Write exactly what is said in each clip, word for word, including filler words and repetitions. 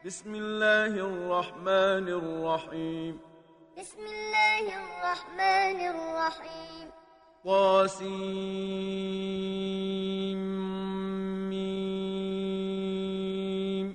بسم الله الرحمن الرحيم. بسم الله الرحمن الرحيم. طاسيم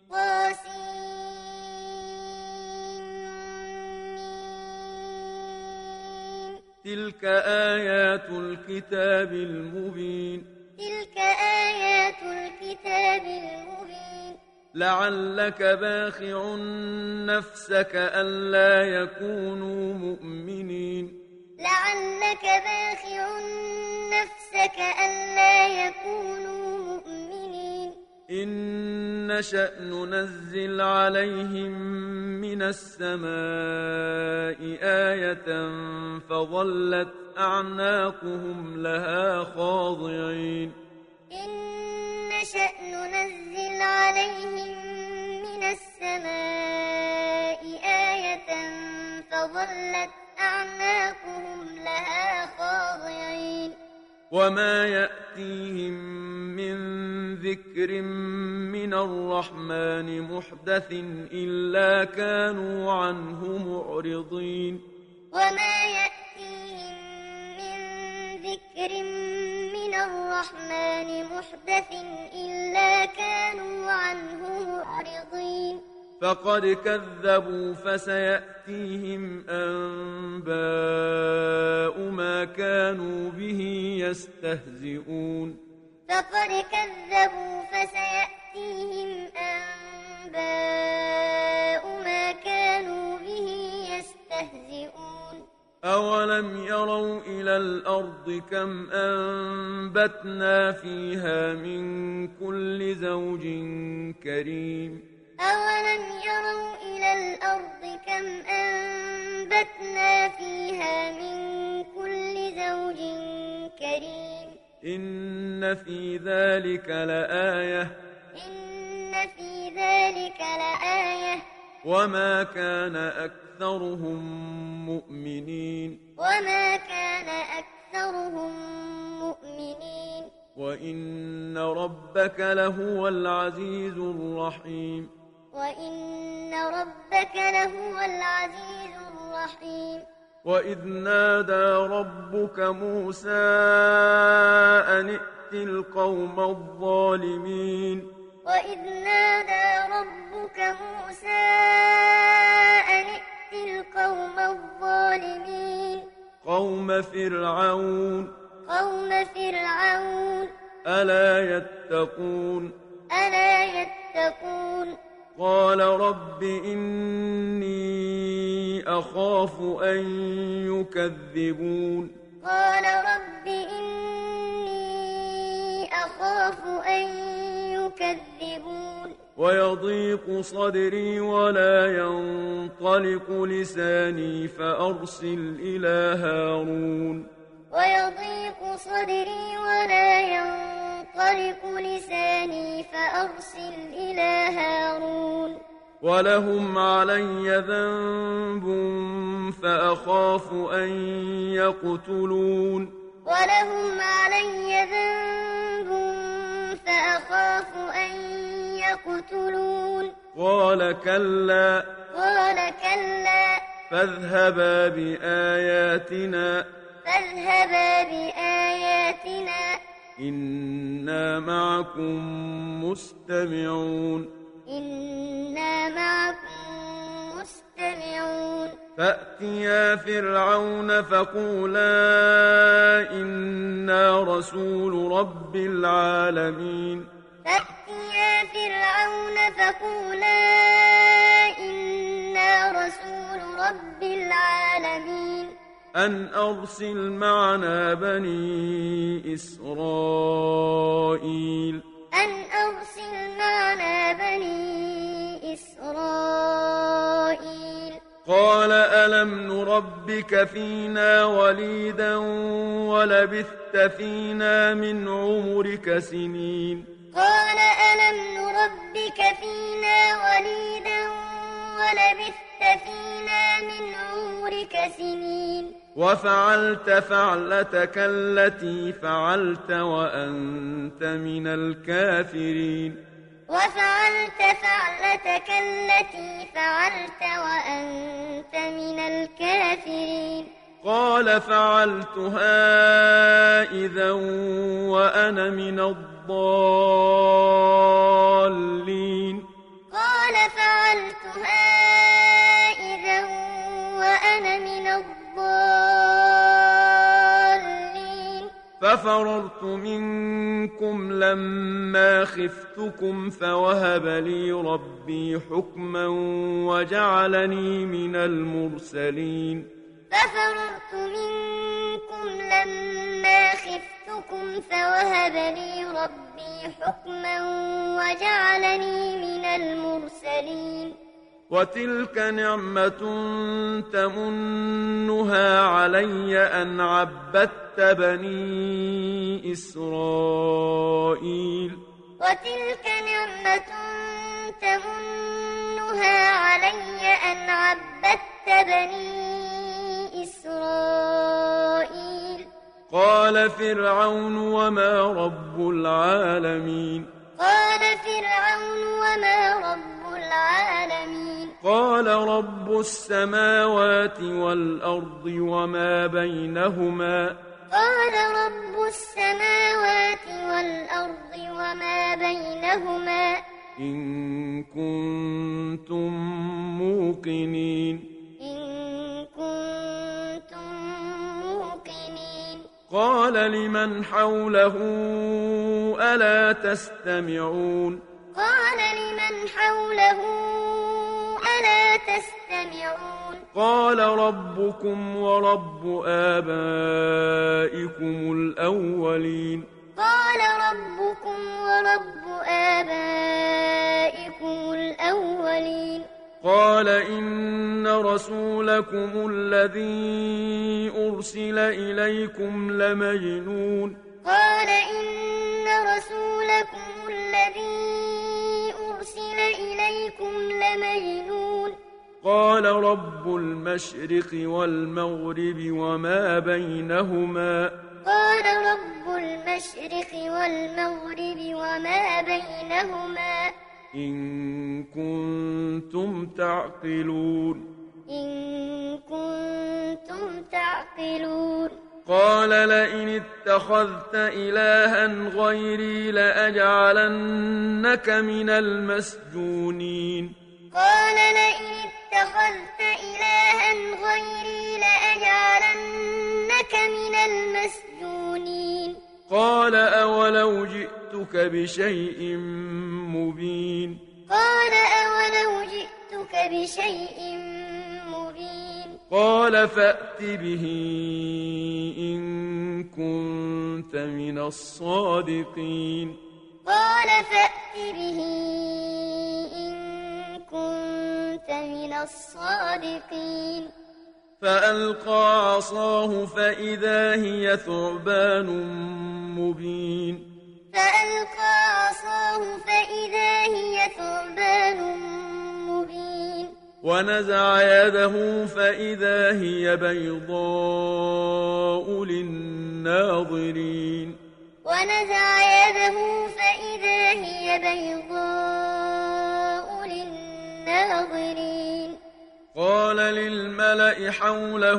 طاسيم. تلك آيات الكتاب المبين. تلك آيات الكتاب المبين. لعلك باخع نفسك ألا يكونوا مؤمنين. لعلك باخع نفسك ألا يكونوا مؤمنين. إن نشأ ننزل عليهم من السماء آية فظلت أعناقهم لها خاضعين. إن نشأ ننزل عليهم من السماء آية فظلت أعناقهم لها خاضعين. وما يأتيهم من ذكر من الرحمن محدث إلا كانوا عنه معرضين. وما يأتيهم من ذكر من الرحمن محدث إلا كانوا عنه معرضين. فقد كذبوا فسيأتيهم أنباء ما كانوا به يستهزئون. فقد كذبوا فسيأتيهم أنباء ما كانوا به يستهزئون. أولم يروا إلى الأرض كم أنبتنا فيها من كل زوج كريم. أولم يروا إلى الأرض كم أنبتنا فيها من كل زوج كريم. إن في ذلك لآية. إن في ذلك لآية. وما كان أكثرهم مؤمنين. وما كان أكثرهم مؤمنين. وإن ربك لهو العزيز الرحيم. وإن ربك لهو العزيز الرحيم. وإذ نادى ربك موسى أن ائت القوم الظالمين. وإذ نادى ربك موسى أن ائت القوم الظالمين. قوم فرعون. قوم فرعون. ألا يتقون. ألا يتقون. قال رب إني أخاف أن يكذبون. قال رب إني أخاف أن يكذبون. ويضيق صدري ولا ينطلق لساني فأرسل إلى هارون. ويضيق صدري ولا ينطلق لساني فأرسل إلى هارون. ولهم علي ذنب فأخاف أن يقتلون. ولهم علي ذنب فأخاف أن يقتلون. قال كلا. قال كلا. فاذهبا بآياتنا. فاذهبا بآياتنا. إنا معكم مستمعون. إنا معكم مستمعون. فأتيا فرعون فقولا إنا رسول رب العالمين. فأتيا فرعون فقولا إنا رسول رب العالمين. أن أرسل معنا بني إسرائيل. أن أرسل معنا بني إسرائيل. قال ألم نربك فينا وليدا ولبثت فينا من عمرك سنين. قال ألم نربك فينا وليدا ولبثت فينا من عمرك سنين. وفعلت فعلتك التي فعلت وأنت من الكافرين. وفعلت فعلتك التي فعلت وأنت من الكافرين قال فعلتها إذا وأنا من الضالين قال فعلتها إذا وأنا من الضالين ففررت منكم لما خفتكم فوهب لي ربي حكما وجعلني من المرسلين ففررت منكم لما خفتكم فوهب لي ربي حكما وجعلني من المرسلين وتلك نعمة تمنها علي أن عبدت بني إسرائيل وتلك نعمة تمنها علي أن عبدت بني إسرائيل قال فرعون وما رب العالمين قال فرعون وما رب العالمين قال رب السماوات والأرض وما بينهما قال رب السماوات والأرض وما بينهما إن كنتم موقنين إن كنتم موقنين قال لمن حوله ألا تستمعون قال لمن حوله ألا تستمعون قال ربكم ورب آبائكم الأولين قال ربكم ورب آبائكم الأولين قال إن رسولكم الذي أرسل إليكم لمجنون قال إن رسولكم الذي أرسل إليكم لمجنون قال رب المشرق والمغرب وما بينهما قال رب المشرق والمغرب وما بينهما إن كنتم تعقلون إن كنتم تعقلون قال لئن اتخذت إلها غيري لأجعلنك من المسجونين قال لئن اتخذت إلها غيري لأجعلنك من المسجونين قال أولو جئتك بشيء مبين قال أولو جئتك بشيء مبين قال فأت به إن كنت من الصادقين قال فأت به إن كنت من الصادقين فألقى عصاه فإذا هي ثعبان مبين فألقى عصاه فإذا هي ثعبان مبين ونزع يده فإذا هي بيضاء للناظرين ونزع يده فإذا هي بيضاء للناظرين قال للملأ حوله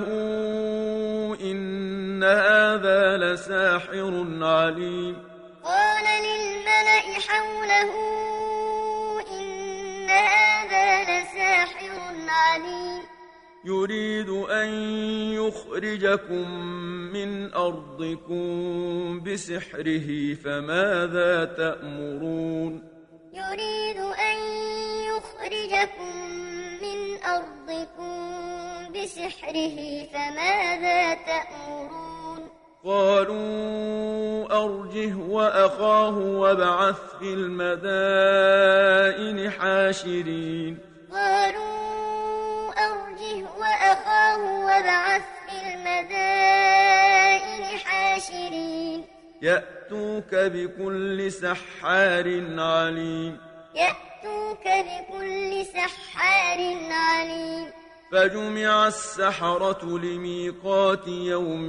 إن هذا لساحر عليم قال للملأ حوله إن هذا لساحر عليم يريد أن يخرجكم من أرضكم بسحره فماذا تأمرون يريد أن يخرجكم من أرضكم بسحره فماذا تأمرون قالوا أرجه وأخاه وابعث في المدائن حاشرين قالوا أرجه وأخاه وابعث في المدائن حاشرين يأتوك بكل سحار عليم يأتوك بكل سحار عليم فجمع السحرة لميقات يوم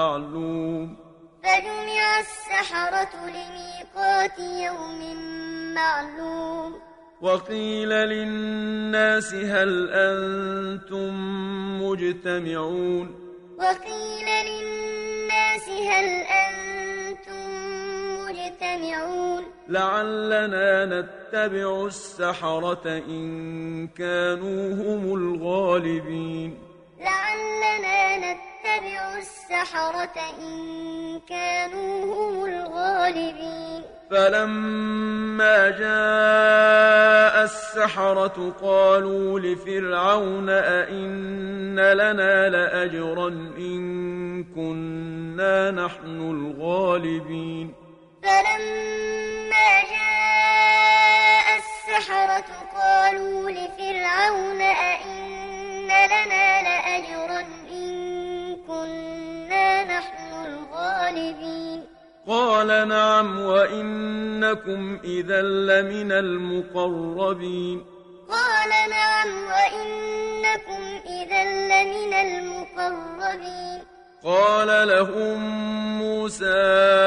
معلوم فجمع السحرة لميقات يوم معلوم وقيل للناس هل أنتم مجتمعون وقيل للناس هل أنتم مجتمعون لعلنا نتبع السحرة إن كانوا هم الغالبين لعلنا نتبع السحرة إن كانوا هم الغالبين فلما جاء السحرة قالوا لفرعون أئن لنا لأجرا إن كنا نحن الغالبين فلما جاء السحرة قالوا لفرعون أئن لنا لأجرا إن كنا نحن الغالبين قال نعم وإنكم إذا لمن المقربين قال نعم وإنكم إذا لمن المقربين قال لهم موسى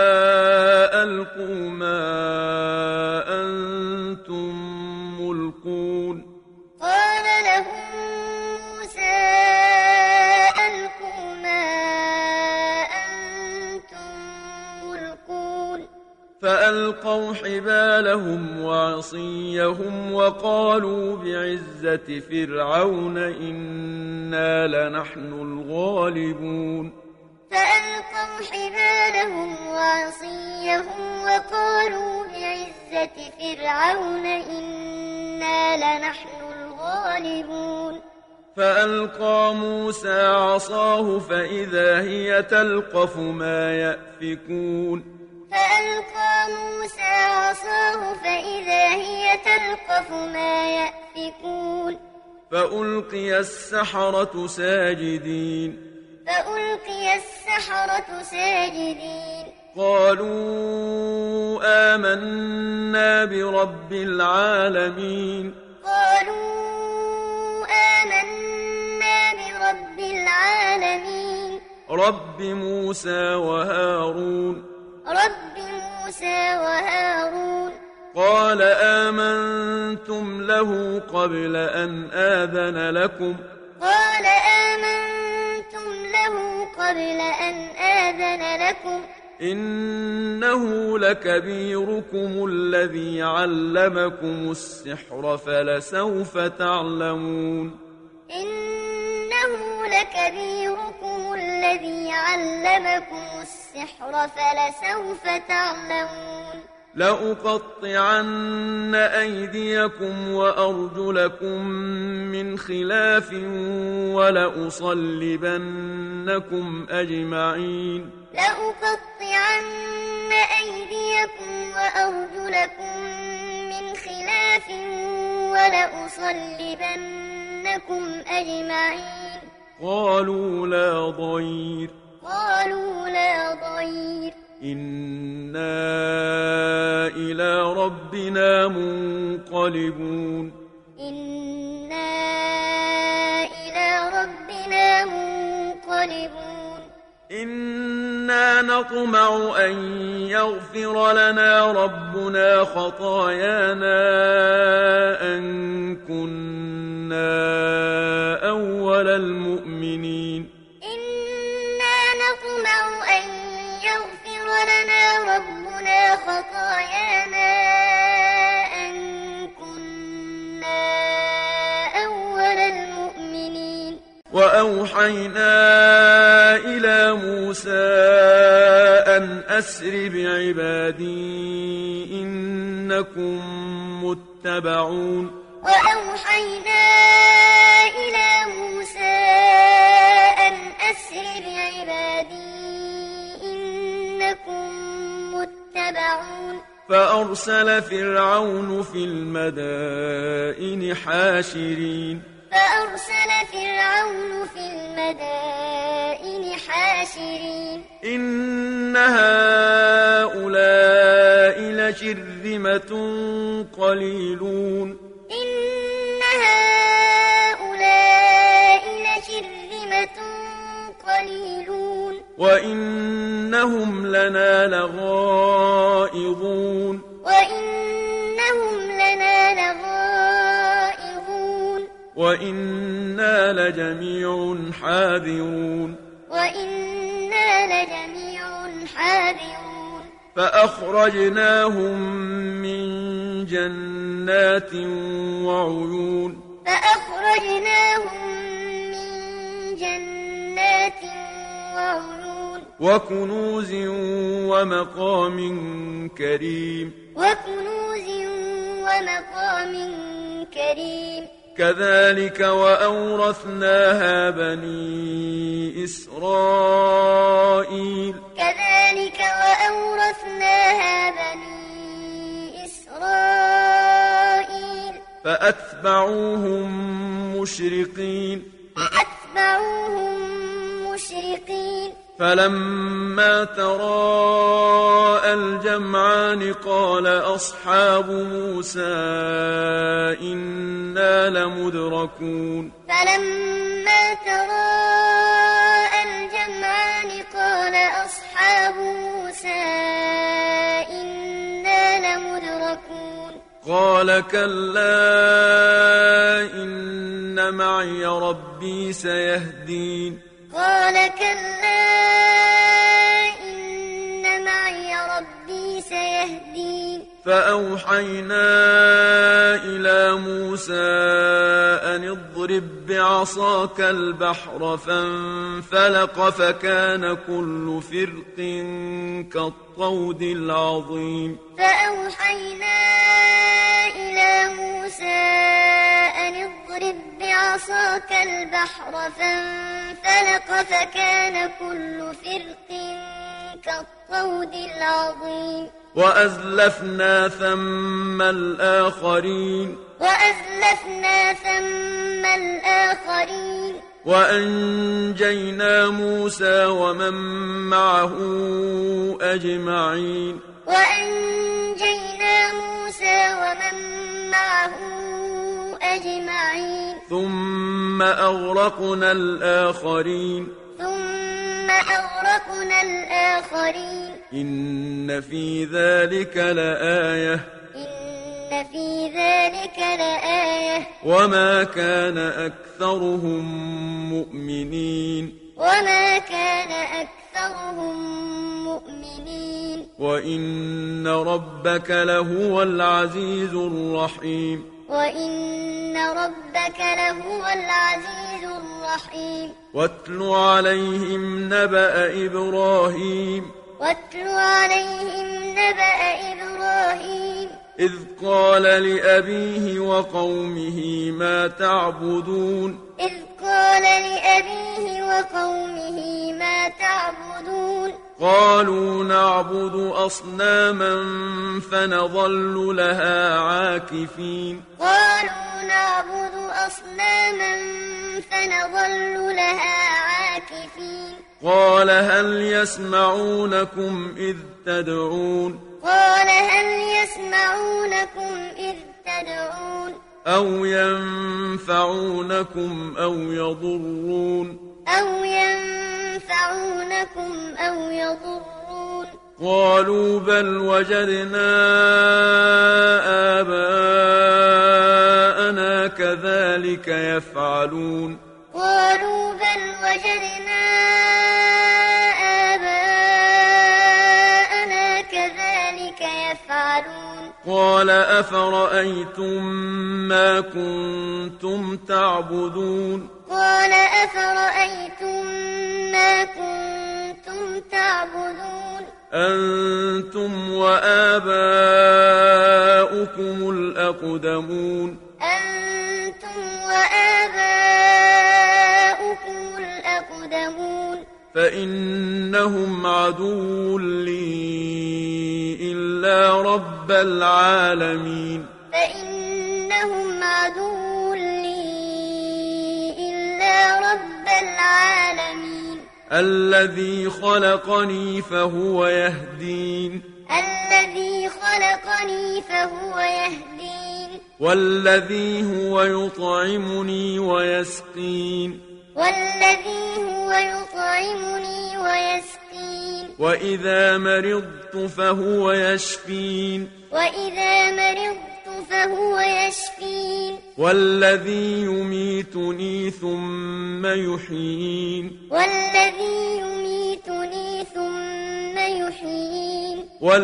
ألقوا ما أنتم ملقون قال لهم موسى ألقوا ما أنتم ملقون فألقوا حبالهم وعصيهم وقالوا بعزة فرعون إنا لنحن الغالبون فألقوا حبالهم وعصيهم وقالوا بعزة فرعون إنا لنحن الغالبون فألقى موسى عصاه فإذا هي تلقف ما يأفكون فألقى موسى عصاه فإذا هي تلقف ما يأفكون فألقي السحرة ساجدين فألقي السحرة ساجدين قالوا آمنا برب العالمين قالوا آمنا برب العالمين رب موسى وهارون رب موسى وهارون قال آمنتم له قبل أن آذن لكم قال آمنتم له قبل أن آذن لكم إنه لكبيركم الذي علمكم السحر فلسوف تعلمون إنه لكبيركم الذي علمكم السحر فلسوف تعلمون لأقطعن أيديكم وأرجلكم من خلاف ولأصلبنكم أجمعين لأقطعن أيديكم وأرجلكم من خلاف ولأصلبنكم أجمعين قالوا لا ضير قالوا لا ضير إنا إلى ربنا منقلبون إنا إلى ربنا منقلبون إنا نطمع أن يغفر لنا ربنا خطايانا أن كنا أول المؤمنين إنا نطمع أن يغفر لنا ربنا خطايانا أن كنا أول المؤمنين وأوحينا إلى موسى أن أسر بعبادي إنكم متبعون وأوحينا إلى موسى أن أسر بعبادي إنكم متبعون فأرسل فرعون في المدائن حاشرين فأرسل فرعون في المدائن حاشرين إن هؤلاء لشرذمة قليلون إن هؤلاء لشرذمة قليلون وإنهم لنا لغائظون وإنهم وإنا لجميع حاذرون وإنا لجميع حاذرون فأخرجناهم من جنات وعيون فأخرجناهم من جنات وعيون وكنوز ومقام كريم وكنوز ومقام كريم كذلك وأورثناها بني إسرائيل كذلك وأورثناها بني إسرائيل فأتبعوهم مشرقين فأتبعوهم مشرقين فلما تراءى الجمعان قال أصحاب موسى إنا لمدركون فلما تراءى الجمعان قال أصحاب موسى إنا لمدركون قال كلا إن معي ربي سيهدين قال كلا إن معي ربي سيهدين فأوحينا إلى موسى أن اضرب بعصاك البحر فانفلق فكان كل فرق كالطود العظيم فأوحينا إلى موسى أن اضرب بعصاك البحر فانفلق فكان كل فرق كالطود العظيم وأزلفنا ثم الآخرين وأزلفنا ثم الآخرين وأنجينا موسى ومن معه أجمعين وأنجينا موسى ومن معه أجمعين ثم أغرقنا الآخرين ثم أغرقنا الآخرين إن في ذلك لآية إن في ذلك لآية وما كان أكثرهم مؤمنين وما كان أكثرهم مؤمنين وإن ربك لهو العزيز الرحيم وإن ربك لهو العزيز الرحيم واتل عليهم نبأ إبراهيم واتل عليهم نبأ إبراهيم إذ قال لأبيه وقومه ما تعبدون إذ قال لأبيه وقومه ما تعبدون قالوا نعبد أصناما فنظل لها عاكفين قالوا نعبد أصناما فنظل لها عاكفين قال هل يسمعونكم إذ تدعون قال هل يسمعونكم إذ تدعون أو ينفعونكم أو يضرون أو ينفعونكم أو يضرون قالوا بل وجدنا آباءنا كذلك يفعلون قالوا بل وجدنا آباءنا كذلك يفعلون قال أفرأيتم ما كنتم تعبدون قال أفرأيتم ما كنتم تعبدون أنتم وآباؤكم الأقدمون أنتم وآباؤكم الأقدمون فإنهم عدو لي إلا رب العالمين فإنهم عدو لي إلا رب العالمين الذي خلقني فهو يهدين الذي خلقني فهو يهدين والذي هو يطعمني ويسقين والذي هو يطعمني ويسقين وإذا مرضت فهو يشفين وإذا مرضت فهو يشفين والذي يميتني ثم يحيين والذي يميتني ثم يحيين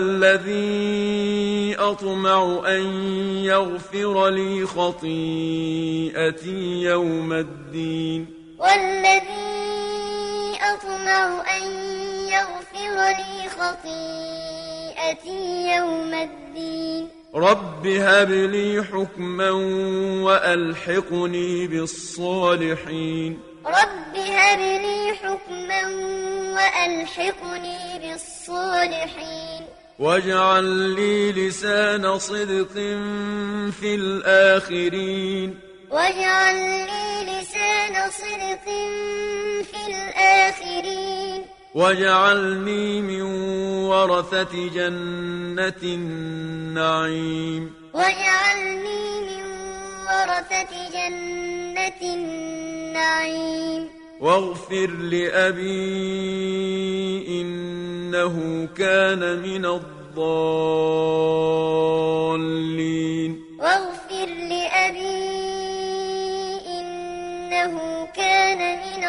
والذي أطمع أن يغفر لي خطيئتي يوم الدين والذي أطمع أن يغفر لي خطيئتي يوم الدين رب هب لي حكما وألحقني بالصالحين رب هب لي حكما وألحقني بالصالحين واجعل لي لسان صدق في الآخرين واجعل لي لسان صدق في الآخرين واجعلني من ورثة جنة النعيم واجعلني من ورثة جنة النعيم واغفر لأبي إنه كان من الضالين واغفر لأبي إنه كان من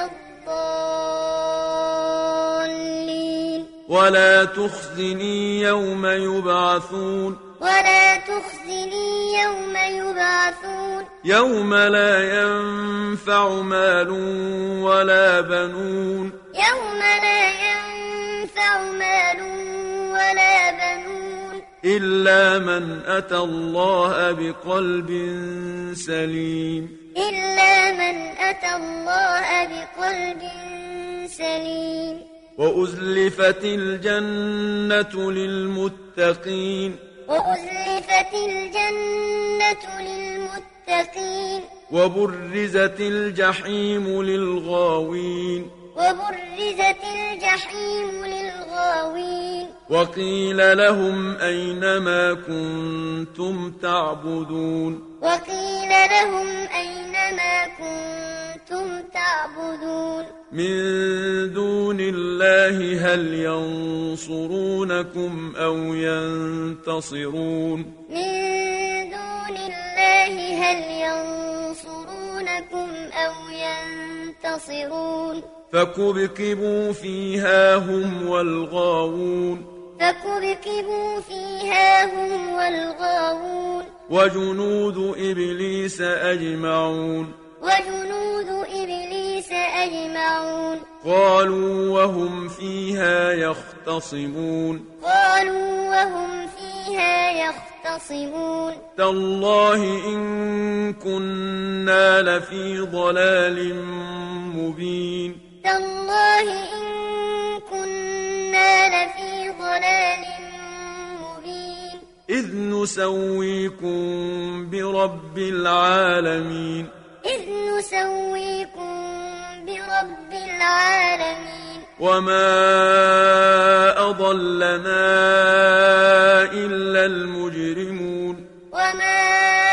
الضالين ولا تخزني يوم يبعثون ولا تخزني يوم يبعثون يوم لا ينفع مال ولا بنون يوم لا ينفع مال ولا بنون إلا من أتى الله بقلب سليم إلا من أتى الله بقلب سليم وأزلفت الجنة للمتقين وأزلفت الجنة للمتقين وبرزت الجحيم للغاوين وبرزت الجحيم للغاوين وقيل لهم أين ما كنتم تعبدون وقيل لهم أين ما كنتم تعبدون من دون الله هل ينصرونكم أو ينتصرون من دون الله هل ينصرونكم أو ينتصرون فكبكبوا فيها هم والغاوون فكبكبوا فيها هم والغاوون وجنود إبليس أجمعون وجنود إبليس أجمعون قالوا وهم فيها يختصمون قالوا وهم فيها يختصمون تالله إن كنا لفي ضلال مبين تالله إن كنا لفي ضلال مبين إذ نسويكم برب العالمين إذ نسويكم برب العالمين وما أضلنا إلا المجرمون وما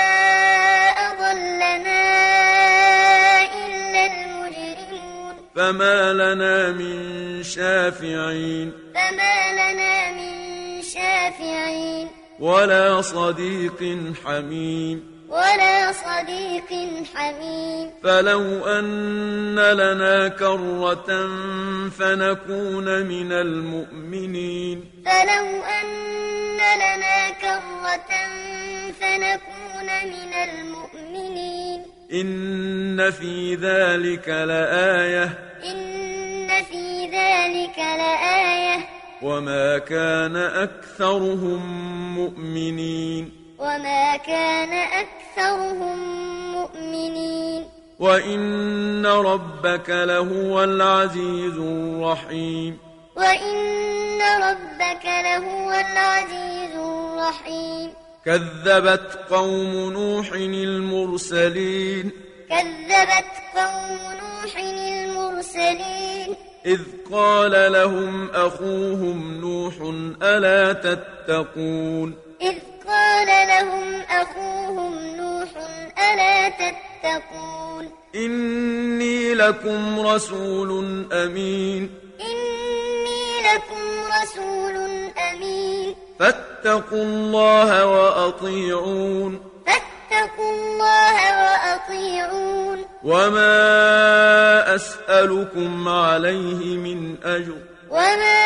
أضلنا إلا المجرمون فما لنا من شافعين فما لنا من شافعين ولا صديق حميم ولا صديق حميم فلو أن لنا كرة فنكون من المؤمنين فلو أن لنا كرة فنكون من المؤمنين إن في ذلك لآية إن في ذلك لآية وما كان أكثرهم مؤمنين وما كان أكثرهم مؤمنين وإن ربك لهو العزيز الرحيم وإن ربك لهو العزيز الرحيم كذبت قوم نوح المرسلين كذبت قوم نوح المرسلين إذ قال لهم أخوهم نوح ألا تتقون إذ قال لهم أخوهم نوح ألا تتقون إني لكم رسول أمين إني لكم رسول أمين فاتقوا فاتقوا الله وأطيعون فاتقوا الله وأطيعون وما أسألكم عليه من أجر وما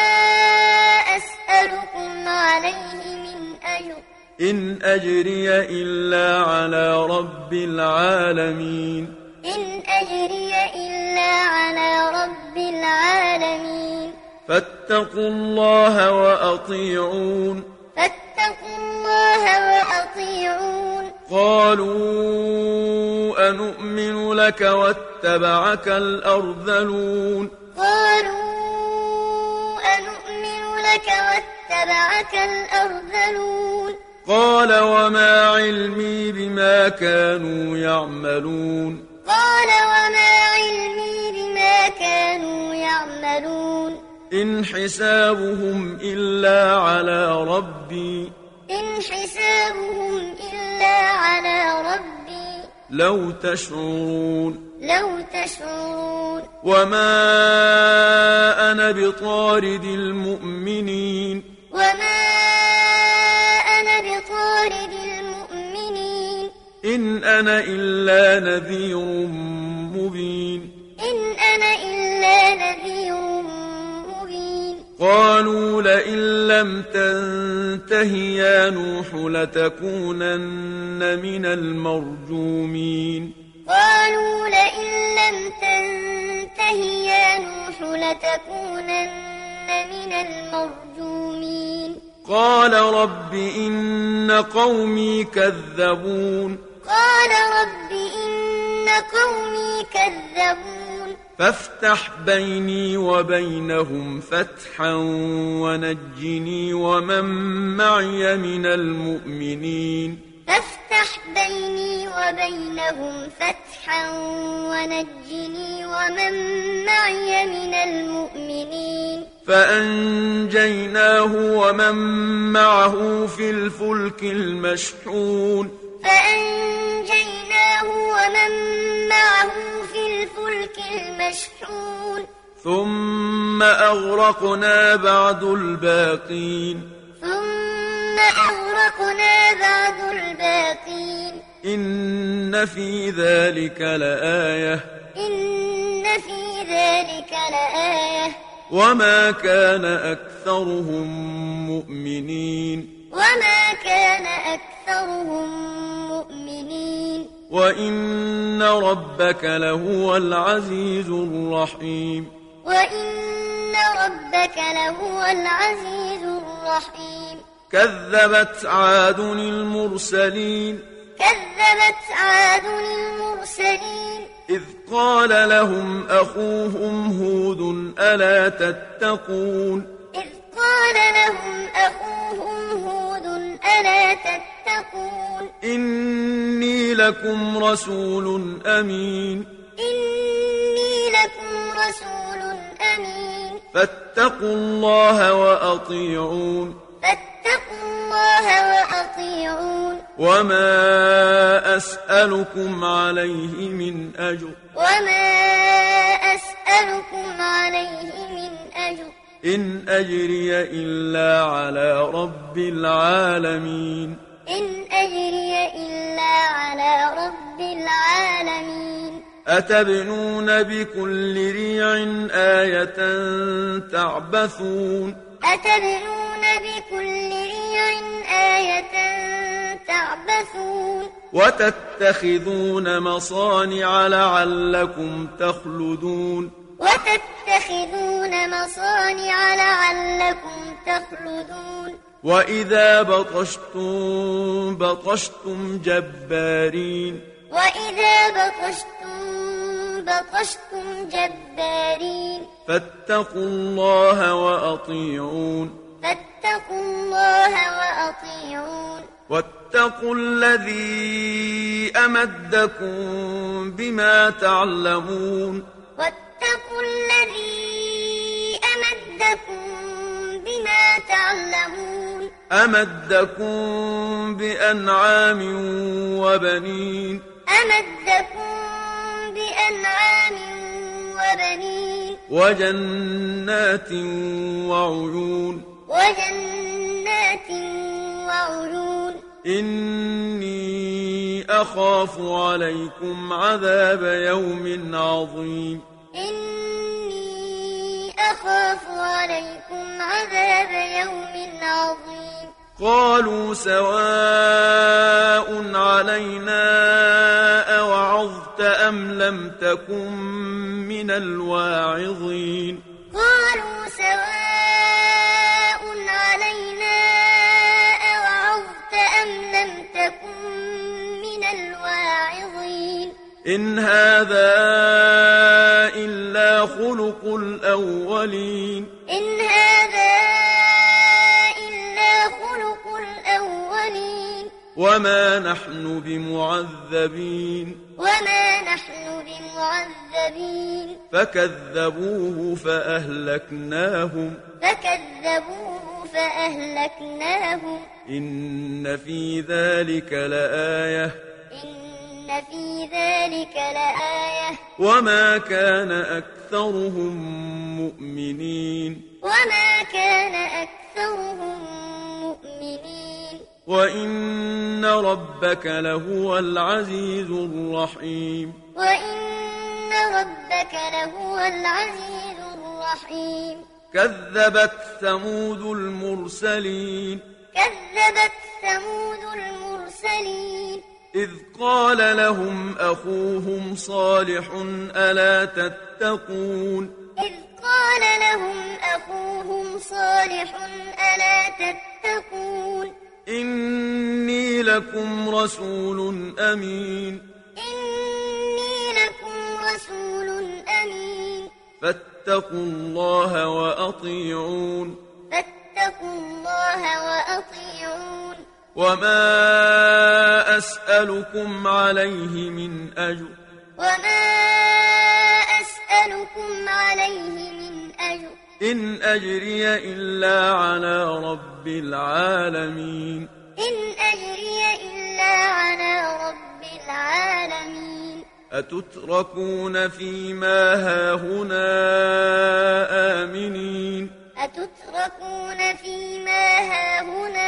أسألكم عليه من أجر إن أجري إلا على رب العالمين إن أجري إلا على رب العالمين فاتقوا الله وأطيعون فاتقوا الله وأطيعون قالوا أنؤمن لك واتبعك الأرذلون قالوا أنؤمن لك واتبعك الأرذلون قال وما علمي بما كانوا يعملون قال وما علمي بما كانوا يعملون إن حسابهم إلا على ربي إن حسابهم إلا على ربي لو تشعرون لو تشعرون وما أنا بطارد المؤمنين وما أنا بطارد المؤمنين إن أنا إلا نذير مبين إن أنا إلا نذير مبين قالوا لئن لم تنته يا نوح لتكونن من المرجومين قالوا لئن لم تنته يا نوح لتكونن من المرجومين قال رب إن قومي كذبون قال رب إن قومي كذبون فافتح بيني وبينهم فتحا ونجني ومن معي من المؤمنين فافتح بيني وبينهم فتحا ونجني ومن معي من المؤمنين فأنجيناه ومن معه في الفلك المشحون فأنجيناه ومن معه في الفلك المشحون ثم أغرقنا بعد الباقين ثم أغرقنا بعد الباقين إن في ذلك لآية إن في ذلك لآية وما كان أكثرهم مؤمنين وما كان أكثرهم مؤمنين وإن ربك لهو العزيز الرحيم وإن ربك لهو العزيز الرحيم كذبت عاد المرسلين كذبت عاد المرسلين إذ قال لهم أخوهم هود ألا تتقون إذ قال لهم أخوهم هود ألا تتقون إني لكم رسول أمين إني لكم رسول أمين فاتقوا الله وأطيعون فاتقوا الله وأطيعون وما أسألكم عليه من أجر وما أسألكم عليه من أجر إن أجري إلا على رب العالمين إن أجري إلا على رب العالمين أتبنون بكل ريع آية تعبثون أتبنون بكل ريع آية تعبثون وتتخذون مصانع لعلكم تخلدون وتتخذون مصانع لعلكم تخلدون وإذا بطشتم بطشتم جبارين وإذا بطشتم بطشتم جبارين فاتقوا الله وأطيعون فاتقوا الله وأطيعون واتقوا الذي أمدكم بما تعلمون واتقوا الذي أمدكم بما تعلمون أمدكم بأنعام وبنين أمدكم بأنعام وبنين وجنات وعيون وجنات وعيون إني أخاف عليكم عذاب يوم عظيم إني أخاف عليكم عذاب يوم عظيم قالوا سواء علينا أوعظت أم لم تكن من الواعظين قالوا سواء علينا أوعظت أم لم تكن من الواعظين إن هذا إلا خلق الأولين إن هذا إلا خلق الأولين وما نحن بمعذبين وما نحن بمعذبين فكذبوه فأهلكناهم فكذبوه فأهلكناهم إن في ذلك لآية إن في ذلك لآية وما كان أكثرهم مؤمنين وما كان أكثرهم مؤمنين وإن ربك لهو العزيز الرحيم وإن ربك لهو العزيز الرحيم كذبت ثمود المرسلين كذبت ثمود المرسلين إذ قال لهم أخوهم صالح ألا تتقون إذ قال لهم أخوهم صالح ألا تتقون إني لكم رسول أمين إني لكم رسول أمين فاتقوا الله وأطيعون فاتقوا الله وأطيعون وما أسألكم عليه من أجر وما أسألكم عليه من أجر إن أجري إلا على رب العالمين إن أجري إلا على رب العالمين أتتركون فيما هاهنا آمنين أتتركون فيما هاهنا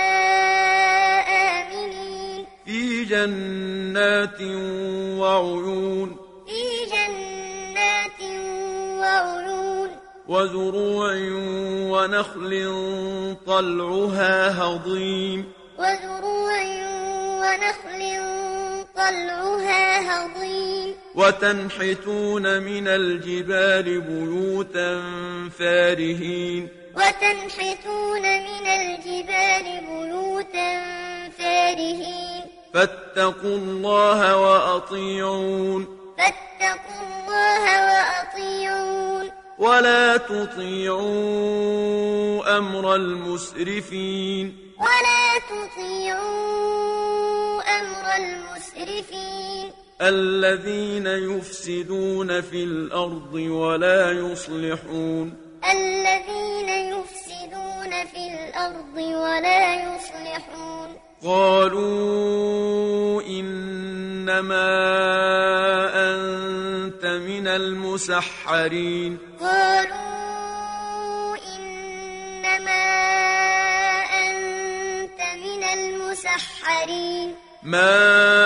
آمنين في جنات وعيون في جنات وعيون وزروع ونخل طلعها هضيم وزروع ونخل طلعها هضيم وتنحتون من الجبال بيوتا فارهين وتنحتون من الجبال بيوتا فارهين فاتقوا الله وأطيعون فاتقوا الله وأطيعون ولا تطيعوا أمر المسرفين ولا تطيعوا أمر المسرفين الذين يفسدون في الأرض ولا يصلحون الذين يفسدون في الأرض ولا يصلحون قالوا إنما أنت من المسحرين قالوا إنما أنت من المسحرين ما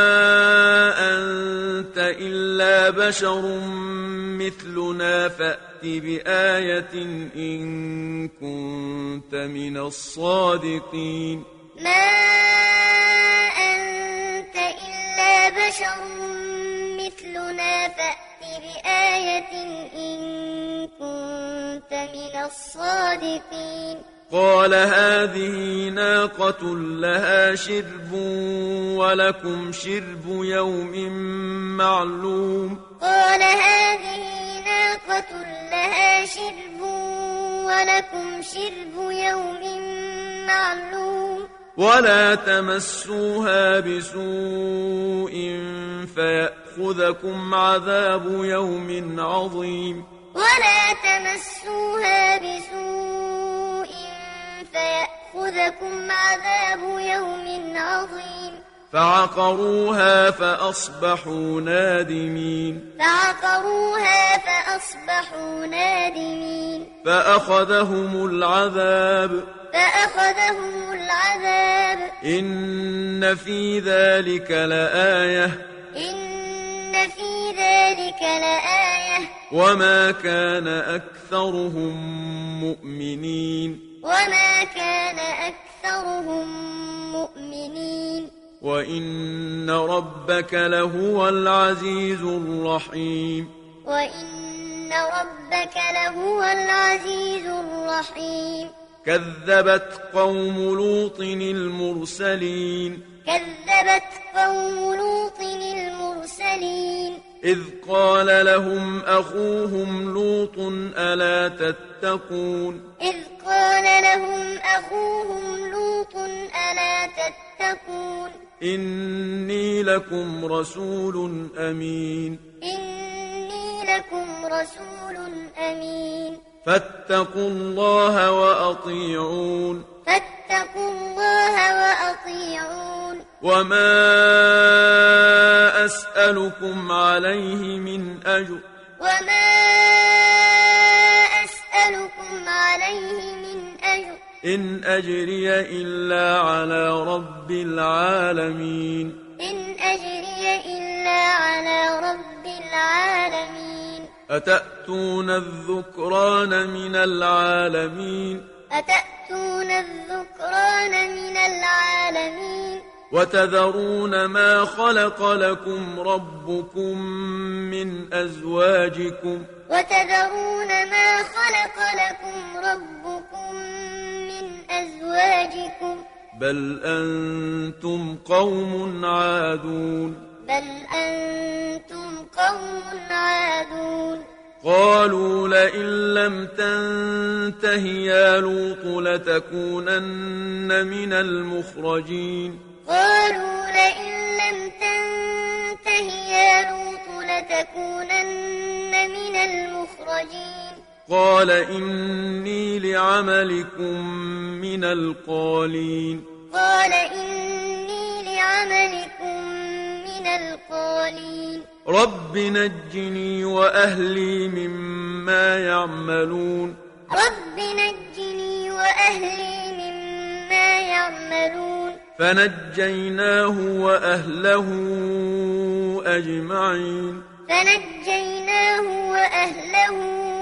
أنت إلا بشر مثلنا فأت بآية إن كنت من الصادقين ما أنت إلا بشر مثلنا فأت بآية إن كنت من الصادقين قال هذه ناقة لها شرب ولكم شرب يوم معلوم قال هذه ناقة لها شرب ولكم شرب يوم معلوم ولا تمسوها بسوء فيأخذكم عذاب يوم عظيم ولا تمسوها بسوء فيأخذكم عذاب يوم عظيم فعقروها فأصبحوا نادمين فعقروها فأصبحوا نادمين فأخذهم العذاب فأخذهم العذاب إن في ذلك لآية إن في ذلك لآية وما كان أكثرهم مؤمنين وما كان أكثرهم مؤمنين وإن ربك لهو العزيز الرحيم وإن ربك لهو العزيز الرحيم كذبت قوم لوط المرسلين كذبت قوم لوط المرسلين إذ قال لهم أخوهم لوط ألا تتقون إذ قال لهم أخوهم لوط ألا تتقون إني لكم رسول أمين إني لكم رسول أمين فاتقوا الله وأطيعون فاتقوا الله وأطيعون وما أسألكم عليه من أجر وما أسألكم عليه من أجر إن أجري إلا على رب العالمين إن أجري إلا على رب العالمين أتأتون الذكران من العالمين أتأتون الذكران من العالمين وتذرون ما خلق لكم ربكم من أزواجكم وتذرون ما خلق لكم ربكم من أزواجكم بل أنتم قوم عادون بل أنتم قوم عادون قالوا لئن لم تنته يا لوط لتكونن من المخرجين قالوا لئن لم تنته يا لوط لتكونن من المخرجين قال إني لعملكم من القالين قال إني لعملكم من القالين رب نجني وأهلي مما يعملون رب نجني وأهلي مما يعملون فنجيناه وأهله أجمعين فنجيناه وأهله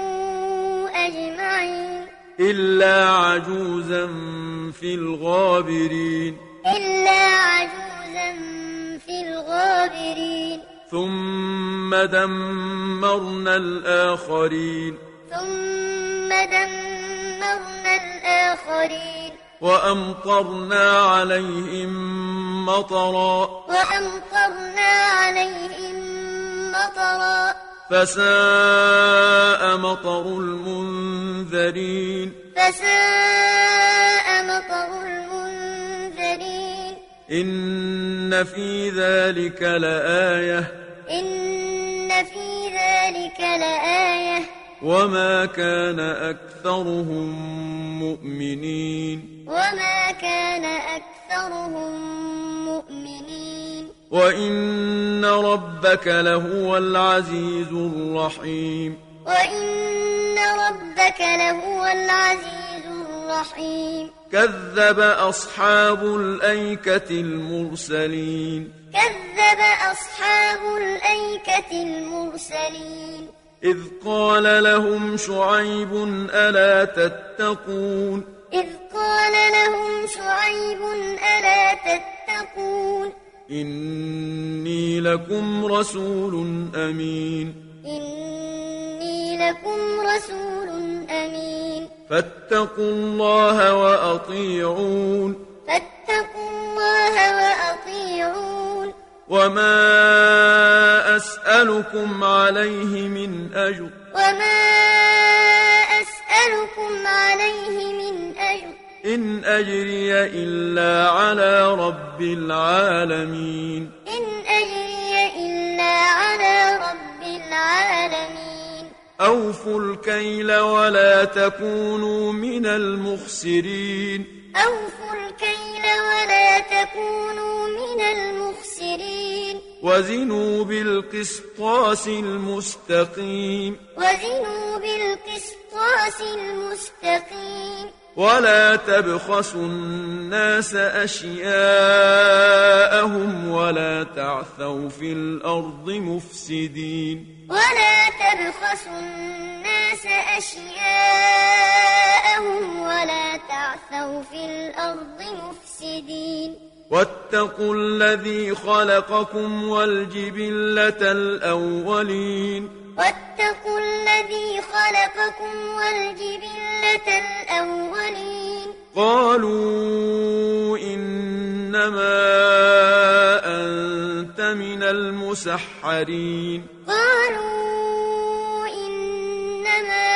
أجمعين إلا عجوزا في الغابرين إلا عجوزا في الغابرين ثم دمرنا الآخرين ثم دمرنا الآخرين وأمطرنا عليهم مطرا وأمطرنا عليهم مطرا فساء مطر المنذرين فساء مطر المنذرين إن في ذلك لآية إن في ذلك لآية وما كان أكثرهم مؤمنين وما كان أكثرهم مؤمنين وإن ربك لهو العزيز الرحيم وإن ربك لهو العزيز الرحيم كذب أصحاب الأيكة المرسلين كذب أصحاب الأيكة المرسلين إذ قال لهم شعيب ألا تتقون إذ قال لهم شعيب ألا تتقون إني لكم رسول أمين إني لكم رسول أمين فاتقوا الله وأطيعون فاتقوا الله وأطيعون وما أسألكم عليه من أجر وما أسألكم عليه من أجر إن أجري إلا على رب العالمين إن أجري إلا على رب العالمين أوفوا الكيل ولا تكونوا من المخسرين أوفوا الكيل ولا تكونوا من المخسرين وزنوا بالقسطاس المستقيم وزنوا بالقسطاس المستقيم ولا تبخسوا الناس أشياءهم ولا تعثوا في الأرض مفسدين ولا تبخسوا الناس أشياءهم ولا تعثوا في الأرض مفسدين واتقوا الذي خلقكم والجبلة الأولين واتقوا الذي خلقكم والجبلة الأولين قالوا إنما أنت من المسحرين قالوا إنما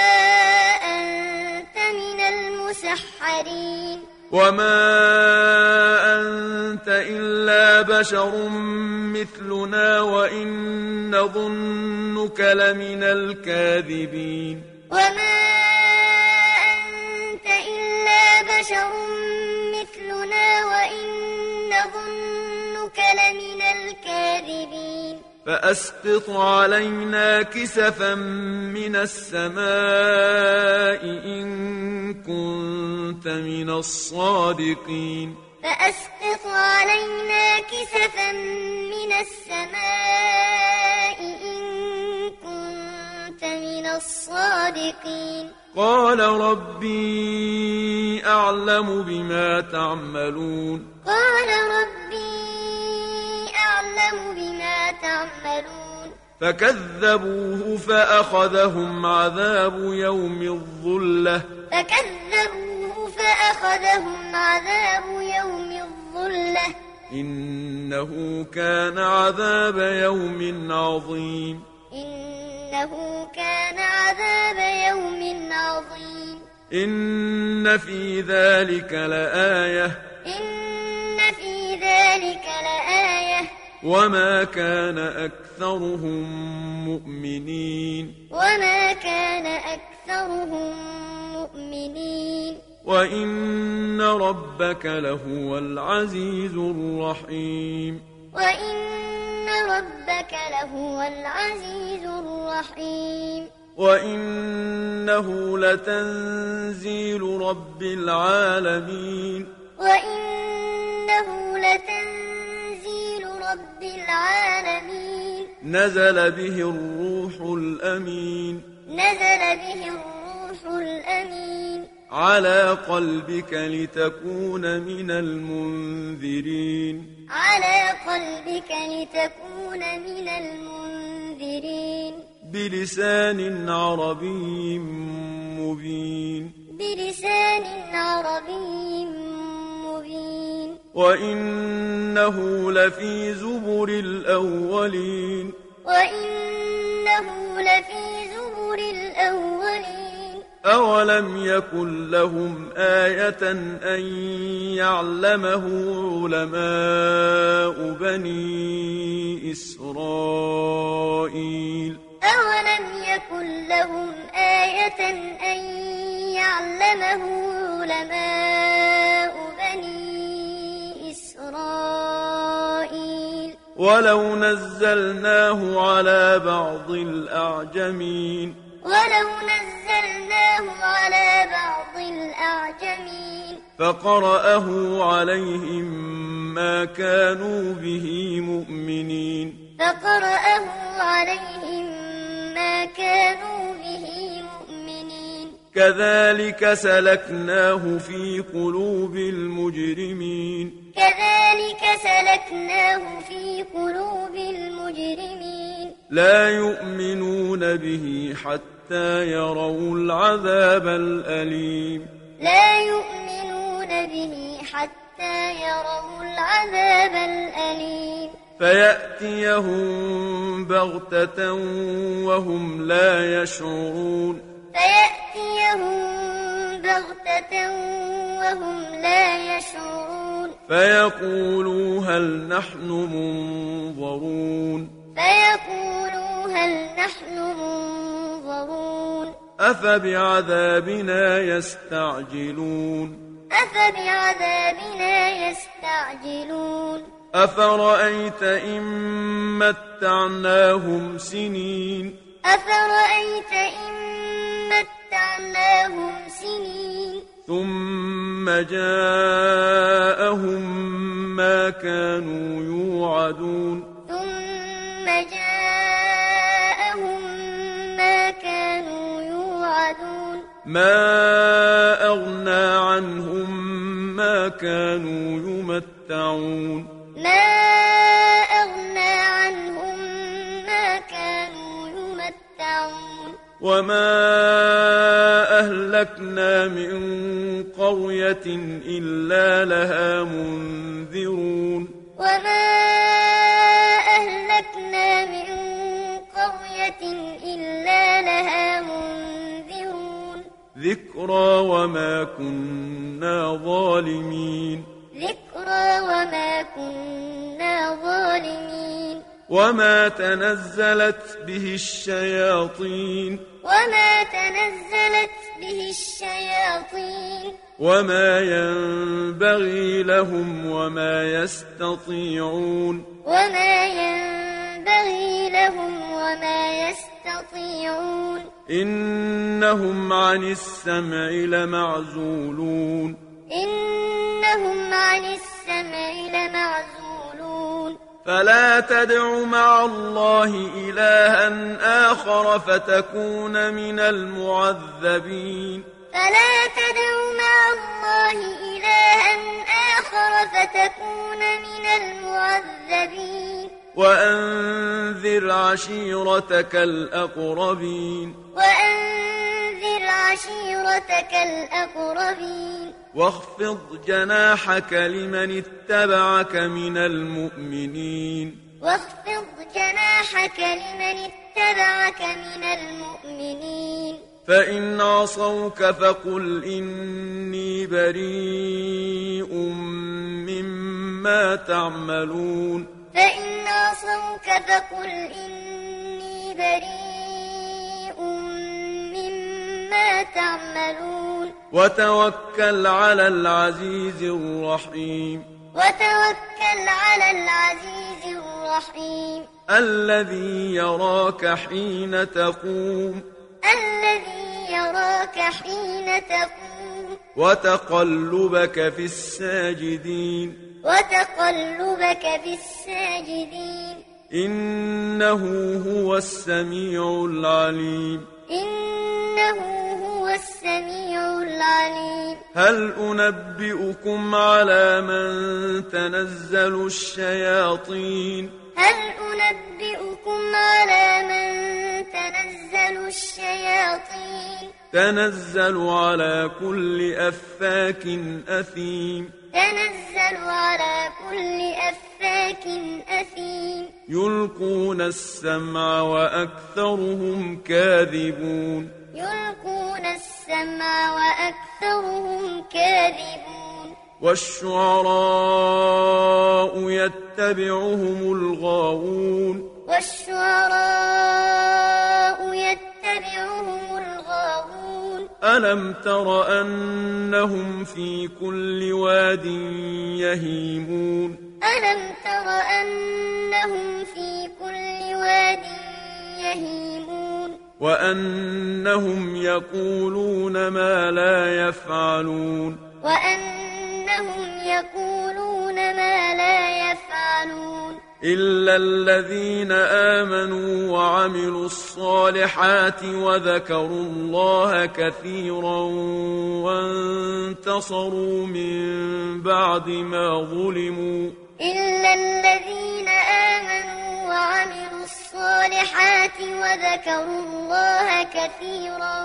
أنت من المسحرين وما أنت إلا بشر مثلنا وإن نظنك لمن الكاذبين وما أنت إلا بشر مثلنا وإن نظنك لمن الكاذبين فأسقط علينا كسفا من السماء إن كنت من الصادقين فأسقط علينا كسفا من السماء إن كنت من الصادقين قال ربي أعلم بما تعملون قال ربي أعلم بما تعملون فكذبوه فأخذهم عذاب يوم الظلة فكذبوه فأخذهم عذاب يوم الظلة إنه كان عذاب يوم عظيم إنه كان عذاب يوم عظيم إن في ذلك لآية إن في ذلك لآية وما كان أكثرهم مؤمنين وما كان أكثرهم مؤمنين وإن ربك لهو العزيز الرحيم وإن ربك لهو العزيز الرحيم وإنه لتنزيل رب العالمين وإنه لتنزيل رب العالمين نزل به الروح الأمين نزل به الروح الأمين على قلبك لتكون من المنذرين على قلبك لتكون من المنذرين بلسان عربي مبين بلسان عربي مبين وإنه لفي زبر الأولين وإنه لفي زبر الأولين أولم يكن لهم آية أن يعلمه علماء بني إسرائيل أولم يكن لهم آية أن يعلمه علماء بني إسرائيل ولو نزلناه على بعض الأعجمين ولو نزلناه على بعض الأعجمين فقرأه عليهم ما كانوا به مؤمنين فقرأه عليهم ما كانوا به مؤمنين كذلك سلكناه في قلوب المجرمين كذلك سلكناه في قلوب المجرمين لا يؤمنون به حتى يروا العذاب الأليم لا يؤمنون به حتى يروا العذاب الأليم فيأتيهم بغتة وهم لا يشعرون فيأتيهم بغتة وهم لا يشعرون فيقولوا هل نحن منظرون فيقولوا هل نحن منظرون أفبعذابنا يستعجلون أفبعذابنا يستعجلون أفرأيت إن متعناهم سنين أفرأيت إن متعناهم سنين ثم جاءهم ما كانوا يوعدون ثم جاءهم ما كانوا يوعدون ما أغنى عنهم ما كانوا يمتعون ما أغنى عنهم ما كانوا يمتعون وما أهلكنا من قرية إلا لها منذرون وما أهلكنا من قرية إلا لها منذرون ذكرى وما كنا ظالمين ذكرى وما كنا ظالمين وما تنزلت به الشياطين وما تنزلت به الشياطين وما ينبغي لهم وما يستطيعون وما ينبغي لهم وما يستطيعون إنهم عن السمع لمعزولون إنهم عن السمع لمعزولون فلا تدع مع الله إلها آخر فتكون من المعذبين فلا تدع مع الله إلها آخر فتكون من المعذبين وأنذر عشيرتك الأقربين وأنذر عشيرتك الأقربين واخفض جناحك لمن اتبعك من المؤمنين واخفض جناحك لمن اتبعك من المؤمنين فإن عصوك فقل إني بريء مما تعملون فإن عصوك فقل إني بريء مما تعملون وتوكل على العزيز الرحيم وتوكل على العزيز الرحيم الذي يراك حين تقوم الذي يراك حين تقوم وتقلبك في الساجدين وتقلبك في الساجدين إنه هو السميع العليم إنه هو السميع العليم هل أنبئكم على من تنزل الشياطين هل أنبئكم على من تنزل الشياطين تنزل على كل أفاك أثيم تنزل على كل أفاك أثيم يلقون السمع وأكثرهم كاذبون يلقون السمع وأكثرهم كاذبون والشعراء يتبعهم الغاوون والشعراء يتبعهم الغاوون ألم تر أنهم في كل واد يهيمون ألم تر أنهم في كل واد يهيمون وأنهم يقولون ما لا يفعلون وأنهم يقولون ما لا يفعلون إلا الذين آمنوا وعملوا الصالحات وذكروا الله كثيرا وانتصروا من بعد ما ظلموا إلا الذين آمنوا وعملوا الصالحات وذكروا الله كثيرا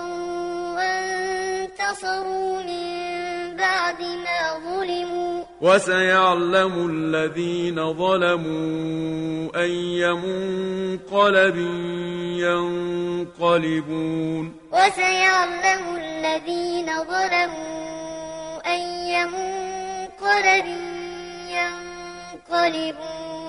وانتصروا من بعد ما ظلموا وسيعلم الذين ظلموا أي منقلب ينقلبون وسيعلم الذين ظلموا أي منقلب ينقلبون